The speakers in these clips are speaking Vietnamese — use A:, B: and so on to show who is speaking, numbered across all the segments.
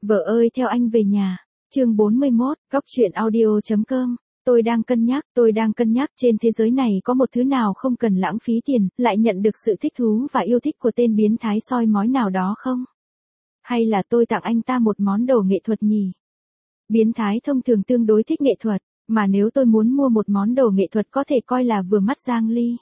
A: Vợ ơi theo anh về nhà. Chương 41, Góc truyện audio.com. Tôi đang cân nhắc trên thế giới này có một thứ nào không cần lãng phí tiền, lại nhận được sự thích thú và yêu thích của tên biến thái soi mói nào đó không? Hay là tôi tặng anh ta một món đồ nghệ thuật nhỉ? Biến thái thông thường tương đối thích nghệ thuật, mà nếu tôi muốn mua một món đồ nghệ thuật có thể coi là vừa mắt Giang Ly.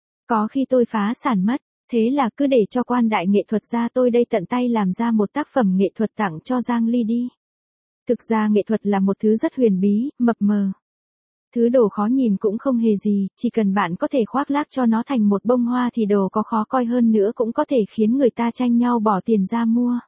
A: Có khi tôi phá sản mất, thế là cứ để cho quan đại nghệ thuật gia tôi đây tận tay làm ra một tác phẩm nghệ thuật tặng cho Giang Ly đi. Thực ra nghệ thuật là một thứ rất huyền bí, mập mờ. Thứ đồ khó nhìn cũng không hề gì, chỉ cần bạn có thể khoác lác cho nó thành một bông hoa thì đồ có khó coi hơn nữa cũng có thể khiến người ta tranh nhau bỏ tiền ra mua.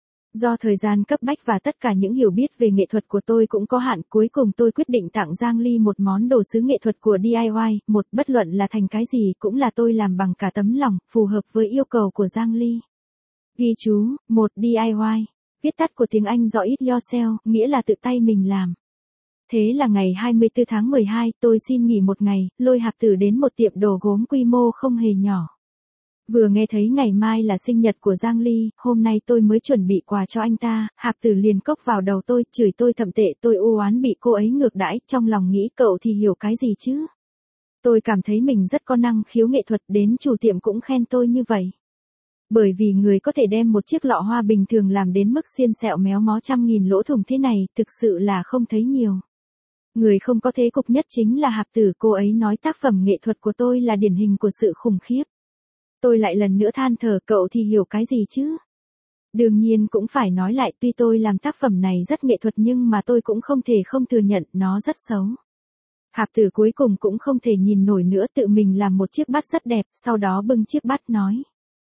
A: Do thời gian cấp bách và tất cả những hiểu biết về nghệ thuật của tôi cũng có hạn, cuối cùng tôi quyết định tặng Giang Ly một món đồ sứ nghệ thuật của DIY, bất luận là thành cái gì cũng là tôi làm bằng cả tấm lòng, phù hợp với yêu cầu của Giang Ly. Ghi chú, DIY, viết tắt của tiếng Anh do it yourself, nghĩa là tự tay mình làm. Thế là ngày 24 tháng 12, tôi xin nghỉ một ngày, lôi Hạp Tử đến một tiệm đồ gốm quy mô không hề nhỏ. Vừa nghe thấy ngày mai là sinh nhật của Giang Ly, hôm nay tôi mới chuẩn bị quà cho anh ta, Hạp Tử liền cốc vào đầu tôi, chửi tôi thậm tệ, tôi u oán bị cô ấy ngược đãi, trong lòng nghĩ cậu thì hiểu cái gì chứ. Tôi cảm thấy mình rất có năng khiếu nghệ thuật, đến chủ tiệm cũng khen tôi như vậy. Bởi vì người có thể đem một chiếc lọ hoa bình thường làm đến mức xiên xẹo méo mó trăm nghìn lỗ thủng thế này, thực sự là không thấy nhiều. Người không có thế cục nhất chính là Hạp Tử, cô ấy nói tác phẩm nghệ thuật của tôi là điển hình của sự khủng khiếp. Tôi lại lần nữa than thở, cậu thì hiểu cái gì chứ? Đương nhiên cũng phải nói lại, tuy tôi làm tác phẩm này rất nghệ thuật nhưng mà tôi cũng không thể không thừa nhận nó rất xấu. Hạp Tử cuối cùng cũng không thể nhìn nổi nữa, tự mình làm một chiếc bát rất đẹp, sau đó bưng chiếc bát nói.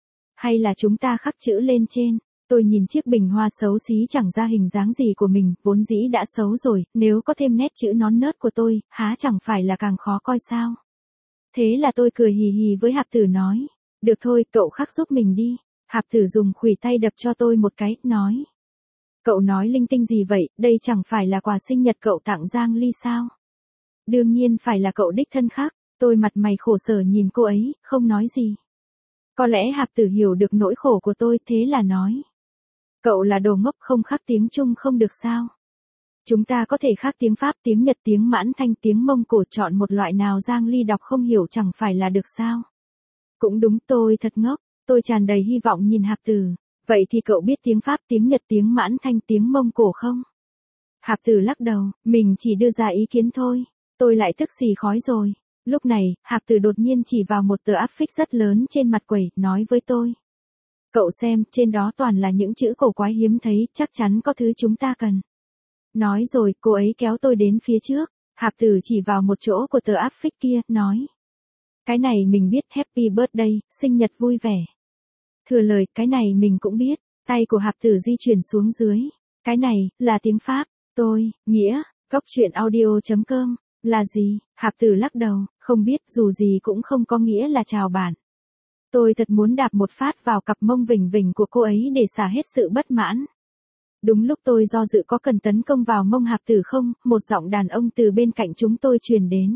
A: Hay là chúng ta khắc chữ lên trên. Tôi nhìn chiếc bình hoa xấu xí chẳng ra hình dáng gì của mình, vốn dĩ đã xấu rồi, nếu có thêm nét chữ nón nớt của tôi, há chẳng phải là càng khó coi sao? Thế là tôi cười hì hì với Hạp Tử nói. Được thôi, cậu khắc giúp mình đi. Hạp Tử dùng khuỷu tay đập cho tôi một cái, nói. Cậu nói linh tinh gì vậy, đây chẳng phải là quà sinh nhật cậu tặng Giang Ly sao? Đương nhiên phải là cậu đích thân khắc. Tôi mặt mày khổ sở nhìn cô ấy, không nói gì. Có lẽ Hạp Tử hiểu được nỗi khổ của tôi, thế là nói. Cậu là đồ ngốc, không khắc tiếng Trung không được sao? Chúng ta có thể khắc tiếng Pháp, tiếng Nhật, tiếng Mãn Thanh, tiếng Mông Cổ, chọn một loại nào Giang Ly đọc không hiểu chẳng phải là được sao? Cũng đúng, tôi thật ngốc, tôi tràn đầy hy vọng nhìn Hạp Tử. Vậy thì cậu biết tiếng Pháp, tiếng Nhật, tiếng Mãn Thanh, tiếng Mông Cổ không? Hạp Tử lắc đầu, mình chỉ đưa ra ý kiến thôi. Tôi lại tức xì khói rồi. Lúc này, Hạp Tử đột nhiên chỉ vào một tờ áp phích rất lớn trên mặt quầy, nói với tôi. Cậu xem, trên đó toàn là những chữ cổ quái hiếm thấy, chắc chắn có thứ chúng ta cần. Nói rồi, cô ấy kéo tôi đến phía trước. Hạp Tử chỉ vào một chỗ của tờ áp phích kia, nói. Cái này mình biết, Happy Birthday, sinh nhật vui vẻ. Thừa lời, cái này mình cũng biết. Tay của Hạp Tử di chuyển xuống dưới. Cái này, là tiếng Pháp. Tôi, nghĩa, Góc truyện audio.com. Là gì? Hạp Tử lắc đầu, không biết, dù gì cũng không có nghĩa là chào bạn. Tôi thật muốn đạp một phát vào cặp mông vỉnh vỉnh của cô ấy để xả hết sự bất mãn. Đúng lúc tôi do dự có cần tấn công vào mông Hạp Tử không, một giọng đàn ông từ bên cạnh chúng tôi truyền đến.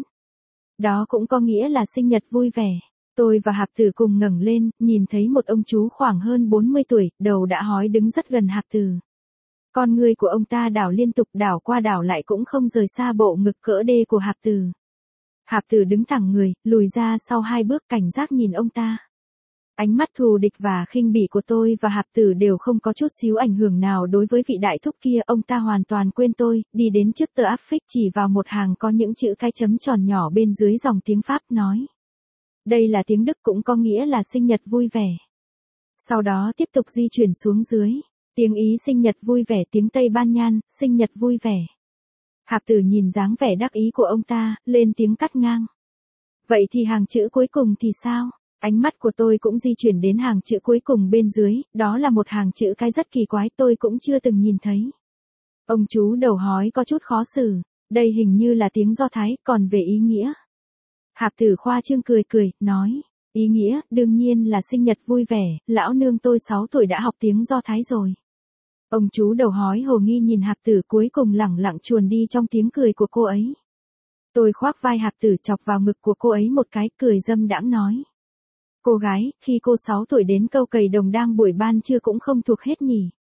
A: Đó cũng có nghĩa là sinh nhật vui vẻ. Tôi và Hạp Tử cùng ngẩng lên, nhìn thấy một ông chú khoảng hơn 40 tuổi, đầu đã hói đứng rất gần Hạp Tử. Con người của ông ta đảo liên tục, đảo qua đảo lại cũng không rời xa bộ ngực cỡ đê của Hạp Tử. Hạp Tử đứng thẳng người, lùi ra sau 2 bước, cảnh giác nhìn ông ta. Ánh mắt thù địch và khinh bỉ của tôi và Hạp Tử đều không có chút xíu ảnh hưởng nào đối với vị đại thúc kia, ông ta hoàn toàn quên tôi, đi đến trước tờ áp phích chỉ vào một hàng có những chữ cái chấm tròn nhỏ bên dưới dòng tiếng Pháp, nói. Đây là tiếng Đức, cũng có nghĩa là sinh nhật vui vẻ. Sau đó tiếp tục di chuyển xuống dưới. Tiếng Ý sinh nhật vui vẻ, tiếng Tây Ban Nhan, sinh nhật vui vẻ. Hạp Tử nhìn dáng vẻ đắc ý của ông ta, lên tiếng cắt ngang. Vậy thì hàng chữ cuối cùng thì sao? Ánh mắt của tôi cũng di chuyển đến hàng chữ cuối cùng bên dưới, đó là một hàng chữ cái rất kỳ quái, tôi cũng chưa từng nhìn thấy. Ông chú đầu hói có chút khó xử, đây hình như là tiếng Do Thái, còn về ý nghĩa. Hạp Tử khoa trương cười cười, nói, ý nghĩa, đương nhiên là sinh nhật vui vẻ, lão nương tôi 6 tuổi đã học tiếng Do Thái rồi. Ông chú đầu hói hồ nghi nhìn Hạp Tử, cuối cùng lẳng lặng chuồn đi trong tiếng cười của cô ấy. Tôi khoác vai Hạp Tử, chọc vào ngực của cô ấy một cái, cười dâm đãng nói. Cô gái, khi cô 6 tuổi đến câu cầy đồng đang buổi ban trưa cũng không thuộc hết nhỉ?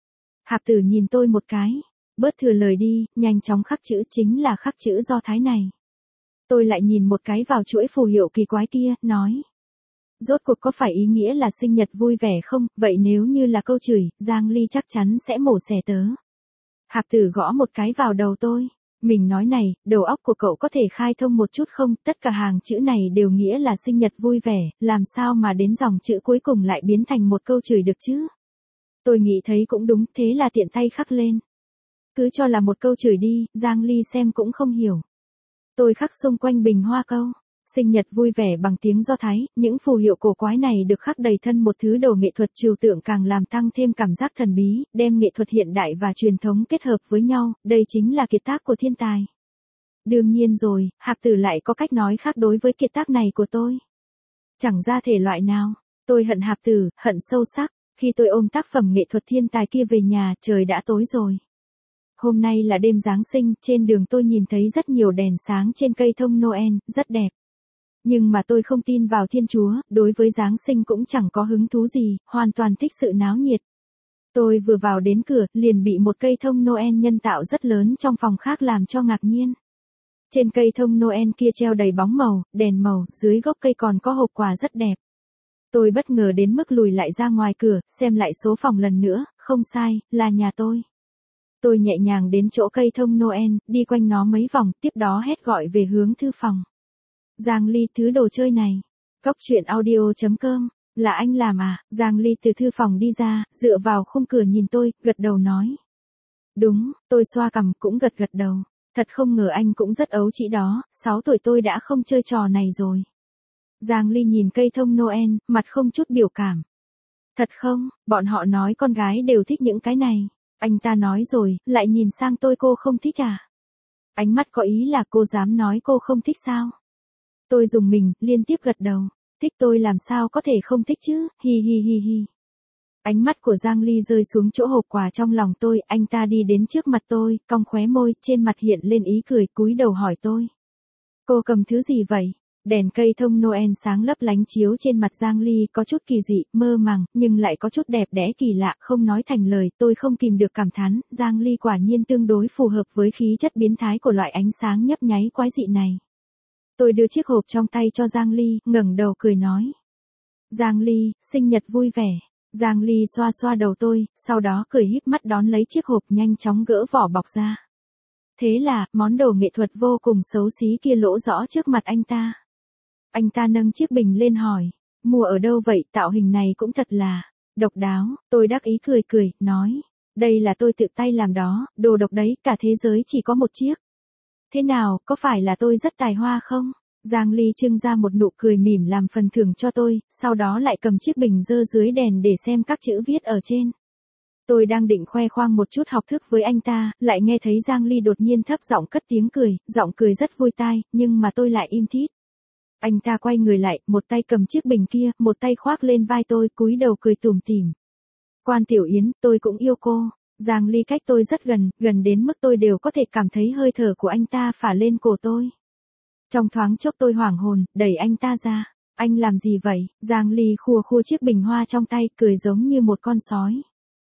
A: Hạp Tử nhìn tôi một cái. Bớt thừa lời đi, nhanh chóng khắc chữ, chính là khắc chữ Do Thái này. Tôi lại nhìn một cái vào chuỗi phù hiệu kỳ quái kia, nói. Rốt cuộc có phải ý nghĩa là sinh nhật vui vẻ không, vậy nếu như là câu chửi, Giang Ly chắc chắn sẽ mổ xẻ tớ. Hạp Tử gõ một cái vào đầu tôi. Mình nói này, đầu óc của cậu có thể khai thông một chút không, tất cả hàng chữ này đều nghĩa là sinh nhật vui vẻ, làm sao mà đến dòng chữ cuối cùng lại biến thành một câu chửi được chứ? Tôi nghĩ thấy cũng đúng, thế là tiện tay khắc lên. Cứ cho là một câu chửi đi, Giang Ly xem cũng không hiểu. Tôi khắc xung quanh bình hoa câu. Sinh nhật vui vẻ bằng tiếng Do Thái, những phù hiệu cổ quái này được khắc đầy thân một thứ đồ nghệ thuật trừu tượng càng làm tăng thêm cảm giác thần bí, đem nghệ thuật hiện đại và truyền thống kết hợp với nhau, đây chính là kiệt tác của thiên tài. Đương nhiên rồi, Hạp Tử lại có cách nói khác đối với kiệt tác này của tôi. Chẳng ra thể loại nào, tôi hận Hạp Tử, hận sâu sắc, khi tôi ôm tác phẩm nghệ thuật thiên tài kia về nhà, trời đã tối rồi. Hôm nay là đêm Giáng sinh, trên đường tôi nhìn thấy rất nhiều đèn sáng trên cây thông Noel, rất đẹp. Nhưng mà tôi không tin vào Thiên Chúa, đối với Giáng sinh cũng chẳng có hứng thú gì, hoàn toàn thích sự náo nhiệt. Tôi vừa vào đến cửa, liền bị một cây thông Noel nhân tạo rất lớn trong phòng khác làm cho ngạc nhiên. Trên cây thông Noel kia treo đầy bóng màu, đèn màu, dưới gốc cây còn có hộp quà rất đẹp. Tôi bất ngờ đến mức lùi lại ra ngoài cửa, xem lại số phòng lần nữa, không sai, là nhà tôi. Tôi nhẹ nhàng đến chỗ cây thông Noel, đi quanh nó mấy vòng, tiếp đó hét gọi về hướng thư phòng. Giang Ly, thứ đồ chơi này. Góc truyện audio.com, là anh làm à? Giang Ly từ thư phòng đi ra, dựa vào khung cửa nhìn tôi, gật đầu nói. Đúng, tôi xoa cằm cũng gật đầu. Thật không ngờ anh cũng rất ấu trĩ đó, 6 tuổi tôi đã không chơi trò này rồi. Giang Ly nhìn cây thông Noel, mặt không chút biểu cảm. Thật không, bọn họ nói con gái đều thích những cái này. Anh ta nói rồi, lại nhìn sang tôi, cô không thích à? Ánh mắt có ý là cô dám nói cô không thích sao? Tôi rùng mình, liên tiếp gật đầu. Thích tôi làm sao có thể không thích chứ, hi hi hi hi. Ánh mắt của Giang Ly rơi xuống chỗ hộp quà trong lòng tôi, anh ta đi đến trước mặt tôi, cong khóe môi, trên mặt hiện lên ý cười, cúi đầu hỏi tôi. Cô cầm thứ gì vậy? Đèn cây thông Noel sáng lấp lánh chiếu trên mặt Giang Ly, có chút kỳ dị, mơ màng, nhưng lại có chút đẹp đẽ kỳ lạ, không nói thành lời, tôi không kìm được cảm thán, Giang Ly quả nhiên tương đối phù hợp với khí chất biến thái của loại ánh sáng nhấp nháy quái dị này. Tôi đưa chiếc hộp trong tay cho Giang Ly, ngẩng đầu cười nói. Giang Ly, sinh nhật vui vẻ. Giang Ly xoa xoa đầu tôi, sau đó cười híp mắt đón lấy chiếc hộp, nhanh chóng gỡ vỏ bọc ra. Thế là, món đồ nghệ thuật vô cùng xấu xí kia lỗ rõ trước mặt anh ta. Anh ta nâng chiếc bình lên hỏi, mua ở đâu vậy, tạo hình này cũng thật là độc đáo. Tôi đắc ý cười, nói, đây là tôi tự tay làm đó, đồ độc đấy, cả thế giới chỉ có một chiếc. Thế nào, có phải là tôi rất tài hoa không? Giang Ly trưng ra một nụ cười mỉm làm phần thưởng cho tôi, sau đó lại cầm chiếc bình dơ dưới đèn để xem các chữ viết ở trên. Tôi đang định khoe khoang một chút học thức với anh ta, lại nghe thấy Giang Ly đột nhiên thấp giọng cất tiếng cười, giọng cười rất vui tai, nhưng mà tôi lại im thít. Anh ta quay người lại, một tay cầm chiếc bình kia, một tay khoác lên vai tôi, cúi đầu cười tủm tỉm. Quan Tiểu Yến, tôi cũng yêu cô. Giang Ly cách tôi rất gần, gần đến mức tôi đều có thể cảm thấy hơi thở của anh ta phả lên cổ tôi. Trong thoáng chốc tôi hoảng hồn, đẩy anh ta ra. Anh làm gì vậy? Giang Ly khua chiếc bình hoa trong tay, cười giống như một con sói.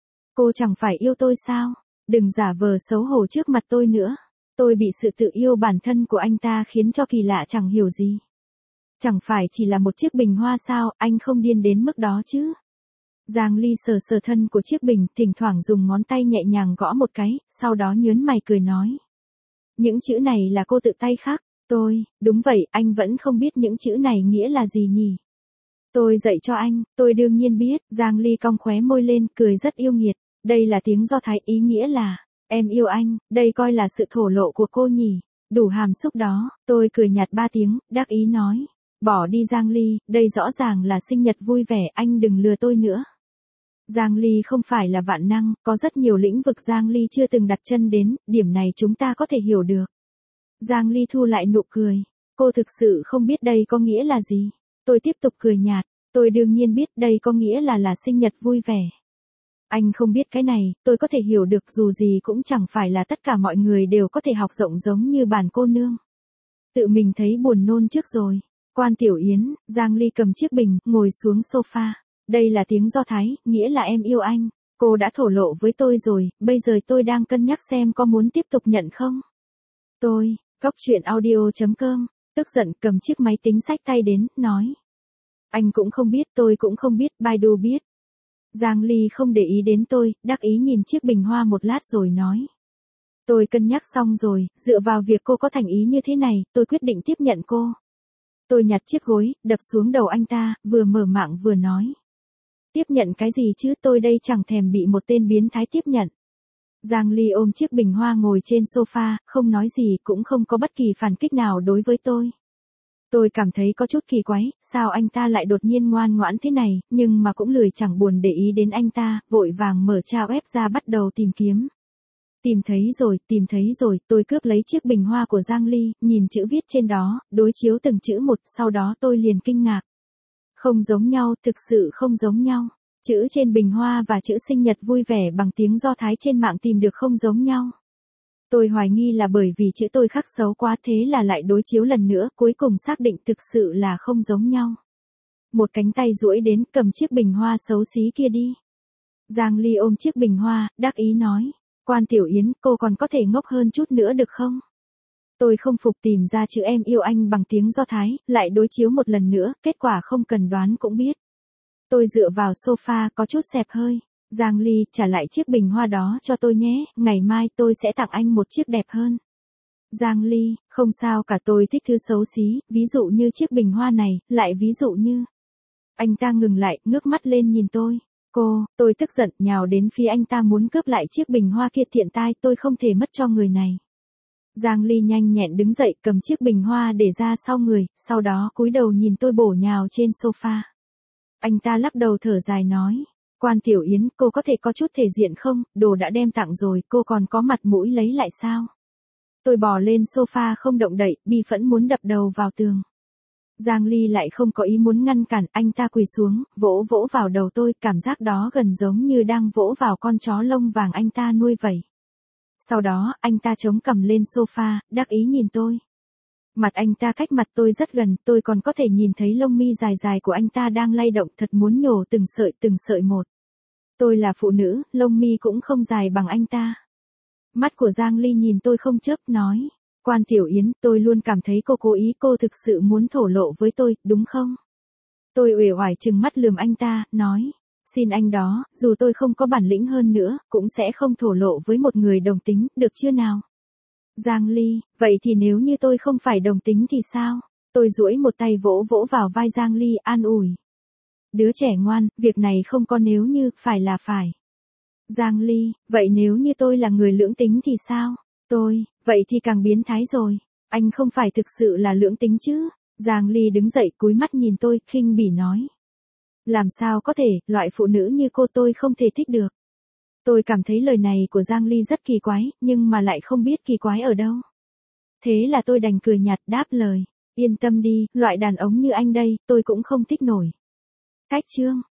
A: Cô chẳng phải yêu tôi sao? Đừng giả vờ xấu hổ trước mặt tôi nữa. Tôi bị sự tự yêu bản thân của anh ta khiến cho kỳ lạ chẳng hiểu gì. Chẳng phải chỉ là một chiếc bình hoa sao, anh không điên đến mức đó chứ? Giang Ly sờ thân của chiếc bình, thỉnh thoảng dùng ngón tay nhẹ nhàng gõ một cái, sau đó nhớn mày cười nói. Những chữ này là cô tự tay khắc. Đúng vậy, anh vẫn không biết những chữ này nghĩa là gì nhỉ? Tôi dạy cho anh, tôi đương nhiên biết. Giang Ly cong khóe môi lên, cười rất yêu nghiệt. Đây là tiếng Do Thái, ý nghĩa là, em yêu anh, đây coi là sự thổ lộ của cô nhỉ? Đủ hàm xúc đó. Tôi cười nhạt 3 tiếng, đắc ý nói. Bỏ đi Giang Ly, đây rõ ràng là sinh nhật vui vẻ, anh đừng lừa tôi nữa. Giang Ly không phải là vạn năng, có rất nhiều lĩnh vực Giang Ly chưa từng đặt chân đến, điểm này chúng ta có thể hiểu được. Giang Ly thu lại nụ cười. Cô thực sự không biết đây có nghĩa là gì. Tôi tiếp tục cười nhạt. Tôi đương nhiên biết đây có nghĩa là sinh nhật vui vẻ. Anh không biết cái này, tôi có thể hiểu được, dù gì cũng chẳng phải là tất cả mọi người đều có thể học rộng giống như bản cô nương. Tự mình thấy buồn nôn trước rồi. Quan Tiểu Yến, Giang Ly cầm chiếc bình, ngồi xuống sofa. Đây là tiếng Do Thái, nghĩa là em yêu anh. Cô đã thổ lộ với tôi rồi, bây giờ tôi đang cân nhắc xem có muốn tiếp tục nhận không. Góc truyện audio.com, tức giận cầm chiếc máy tính xách tay đến, nói. Anh cũng không biết, tôi cũng không biết, Baidu biết. Giang Ly không để ý đến tôi, đắc ý nhìn chiếc bình hoa một lát rồi nói. Tôi cân nhắc xong rồi, dựa vào việc cô có thành ý như thế này, tôi quyết định tiếp nhận cô. Tôi nhặt chiếc gối, đập xuống đầu anh ta, vừa mở miệng vừa nói. Tiếp nhận cái gì chứ, tôi đây chẳng thèm bị một tên biến thái tiếp nhận. Giang Ly ôm chiếc bình hoa ngồi trên sofa, không nói gì, cũng không có bất kỳ phản kích nào đối với tôi. Tôi cảm thấy có chút kỳ quái, sao anh ta lại đột nhiên ngoan ngoãn thế này, nhưng mà cũng lười chẳng buồn để ý đến anh ta, vội vàng mở trang web ra bắt đầu tìm kiếm. Tìm thấy rồi, tôi cướp lấy chiếc bình hoa của Giang Ly, nhìn chữ viết trên đó, đối chiếu từng chữ một, sau đó tôi liền kinh ngạc. Không giống nhau, thực sự không giống nhau. Chữ trên bình hoa và chữ sinh nhật vui vẻ bằng tiếng Do Thái trên mạng tìm được không giống nhau. Tôi hoài nghi là bởi vì chữ tôi khắc xấu quá, thế là lại đối chiếu lần nữa, cuối cùng xác định thực sự là không giống nhau. Một cánh tay duỗi đến cầm chiếc bình hoa xấu xí kia đi. Giang Ly ôm chiếc bình hoa, đắc ý nói. Quan Tiểu Yến, cô còn có thể ngốc hơn chút nữa được không? Tôi không phục, tìm ra chữ em yêu anh bằng tiếng Do Thái, lại đối chiếu một lần nữa, kết quả không cần đoán cũng biết. Tôi dựa vào sofa có chút xẹp hơi. Giang Ly, trả lại chiếc bình hoa đó cho tôi nhé, ngày mai tôi sẽ tặng anh một chiếc đẹp hơn. Giang Ly, không sao cả, tôi thích thứ xấu xí, ví dụ như chiếc bình hoa này, lại ví dụ như. Anh ta ngừng lại, ngước mắt lên nhìn tôi. Tôi tức giận, nhào đến phía anh ta muốn cướp lại chiếc bình hoa kia, tiện tai, tôi không thể mất cho người này. Giang Ly nhanh nhẹn đứng dậy, cầm chiếc bình hoa để ra sau người, sau đó cúi đầu nhìn tôi bổ nhào trên sofa. Anh ta lắc đầu thở dài nói. Quan Tiểu Yến, cô có thể có chút thể diện không, đồ đã đem tặng rồi, cô còn có mặt mũi lấy lại sao? Tôi bò lên sofa không động đậy, bi phẫn muốn đập đầu vào tường. Giang Ly lại không có ý muốn ngăn cản, anh ta quỳ xuống, vỗ vỗ vào đầu tôi, cảm giác đó gần giống như đang vỗ vào con chó lông vàng anh ta nuôi vậy. Sau đó, anh ta chống cằm lên sofa, đắc ý nhìn tôi. Mặt anh ta cách mặt tôi rất gần, tôi còn có thể nhìn thấy lông mi dài dài của anh ta đang lay động, thật muốn nhổ từng sợi một. Tôi là phụ nữ, lông mi cũng không dài bằng anh ta. Mắt của Giang Ly nhìn tôi không chớp, nói. Quan Tiểu Yến, tôi luôn cảm thấy cô cố ý, cô thực sự muốn thổ lộ với tôi, đúng không? Tôi uể oải trừng mắt lườm anh ta, nói. Xin anh đó, dù tôi không có bản lĩnh hơn nữa, cũng sẽ không thổ lộ với một người đồng tính, được chưa nào? Giang Ly, vậy thì nếu như tôi không phải đồng tính thì sao? Tôi duỗi một tay vỗ vỗ vào vai Giang Ly, an ủi. Đứa trẻ ngoan, việc này không có nếu như, phải là phải. Giang Ly, vậy nếu như tôi là người lưỡng tính thì sao? Vậy thì càng biến thái rồi. Anh không phải thực sự là lưỡng tính chứ? Giang Ly đứng dậy cúi mắt nhìn tôi, khinh bỉ nói. Làm sao có thể, loại phụ nữ như cô tôi không thể thích được. Tôi cảm thấy lời này của Giang Ly rất kỳ quái, nhưng mà lại không biết kỳ quái ở đâu. Thế là tôi đành cười nhạt đáp lời. Yên tâm đi, loại đàn ông như anh đây, tôi cũng không thích nổi. Cách chương.